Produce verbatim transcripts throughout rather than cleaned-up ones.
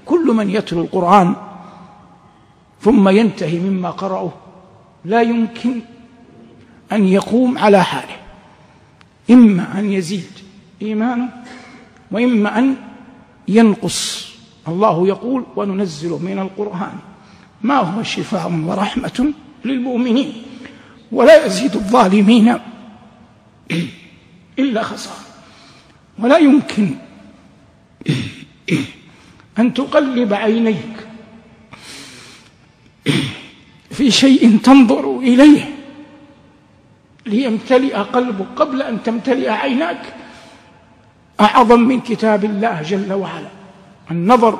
كل من يتلو القرآن ثم ينتهي مما قرأه لا يمكن أن يقوم على حاله، إما أن يزيد إيمانه وإما أن ينقص. الله يقول: وننزل من القرآن ما هو شفاء ورحمة للمؤمنين ولا يزيد الظالمين إلا خسارة. ولا يمكن أن تقلب عينيك في شيء تنظر إليه ليمتلئ قلبك قبل أن تمتلئ عيناك أعظم من كتاب الله جل وعلا. النظر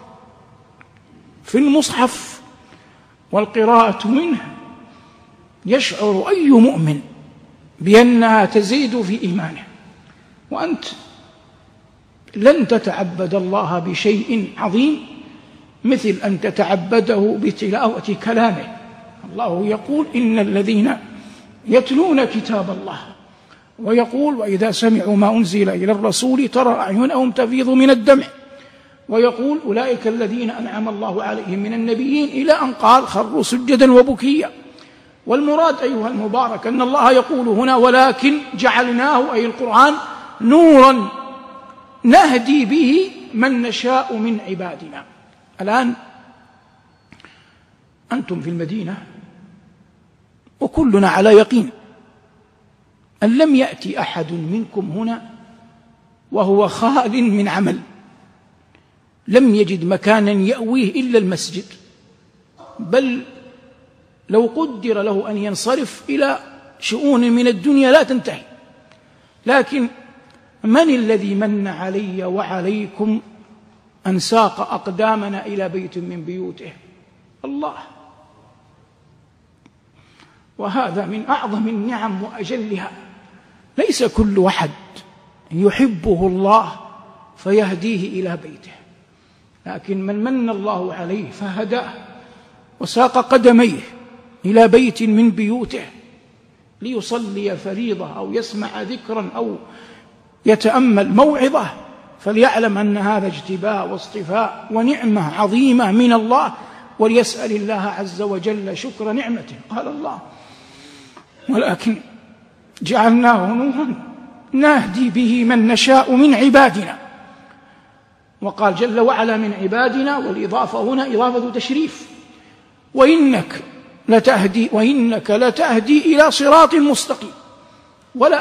في المصحف والقراءة منه يشعر أي مؤمن بأنها تزيد في إيمانه، وأنت لن تتعبد الله بشيء عظيم مثل أن تتعبده بتلاوة كلامه. الله يقول: إن الذين يتلون كتاب الله، ويقول: وإذا سمعوا ما أنزل إلى الرسول ترى أعينهم تفيض من الدمع، ويقول: أولئك الذين أنعم الله عليهم من النبيين، إلى أن قال: خروا سجدا وبكيا. والمراد أيها المبارك أن الله يقول هنا: ولكن جعلناه، أي القرآن، نورا نهدي به من نشاء من عبادنا. الآن أنتم في المدينة وكلنا على يقين أن لم يأتي أحد منكم هنا وهو خال من عمل، لم يجد مكانا يأويه إلا المسجد، بل لو قدر له أن ينصرف إلى شؤون من الدنيا لا تنتهي. لكن من الذي من علي وعليكم أن ساق أقدامنا إلى بيت من بيوته؟ الله. وهذا من أعظم النعم وأجلها. ليس كل أحد يحبه الله فيهديه إلى بيته، لكن من من الله عليه فهداه وساق قدميه إلى بيت من بيوته ليصلي فريضة أو يسمع ذكرا أو يتأمل موعظة، فليعلم أن هذا اجتباء واصطفاء ونعمة عظيمة من الله، وليسأل الله عز وجل شكر نعمته. قال الله: ولكن جعلناه نورا نهدي به من نشاء من عبادنا. وقال جل وعلا: من عبادنا، والإضافة هنا إضافة تشريف. وإنك لتهدي وإنك لتهدي إلى صراط مستقيم. ولا